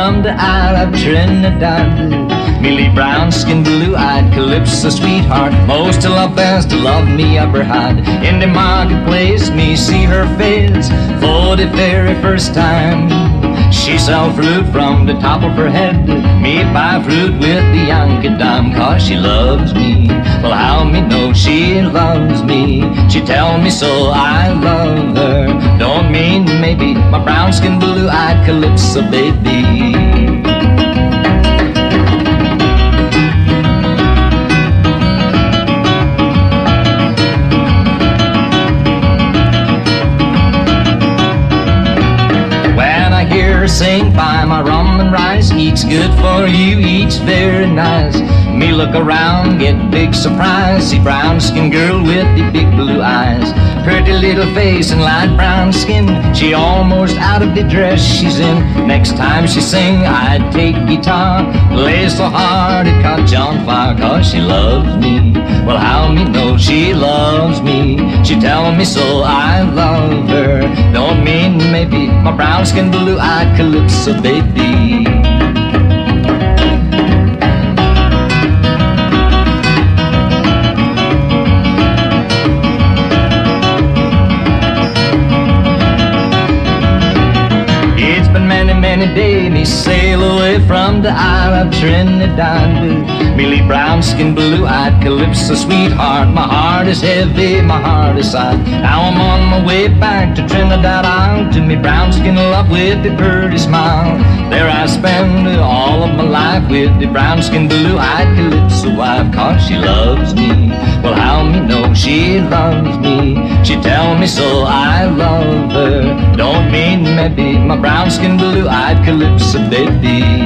from the Isle of Trinidad. Millie brown skin, blue-eyed calypso sweetheart, most to love best to love me up her head. In the marketplace me see her face for the very first time. She sell fruit from the top of her head, me buy fruit with the Yankee dime, 'cause she loves me. Well, how me know she loves me? She tell me so, I love her. Don't mean maybe, my brown skin, blue-eyed calypso baby. Sing by my rum and rice, eats good for you, eats very nice. Me look around, get big surprise, see brown skin girl with the big blue eyes. Pretty little face and light brown skin, she almost out of the dress she's in. Next time she sing, I'd take guitar, play so hard it caught on fire, 'cause she loves me. Well, how me know she loves me? She tell me so, I love her. Don't mean maybe, my brown skin, blue-eyed calypso baby. Many days me sail away from the Isle of Trinidad. Millie brown skin, blue-eyed calypso sweetheart, my heart is heavy, my heart is sad. Now I'm on my way back to Trinidad Isle, to me brown skin love with the pretty smile. There I spend all of my life with the brown skin, blue-eyed calypso wife, 'cause she loves me. Well, how me know she loves me? She tell me so, I love her. Don't mean maybe, my brown skin, blue-eyed calypso baby.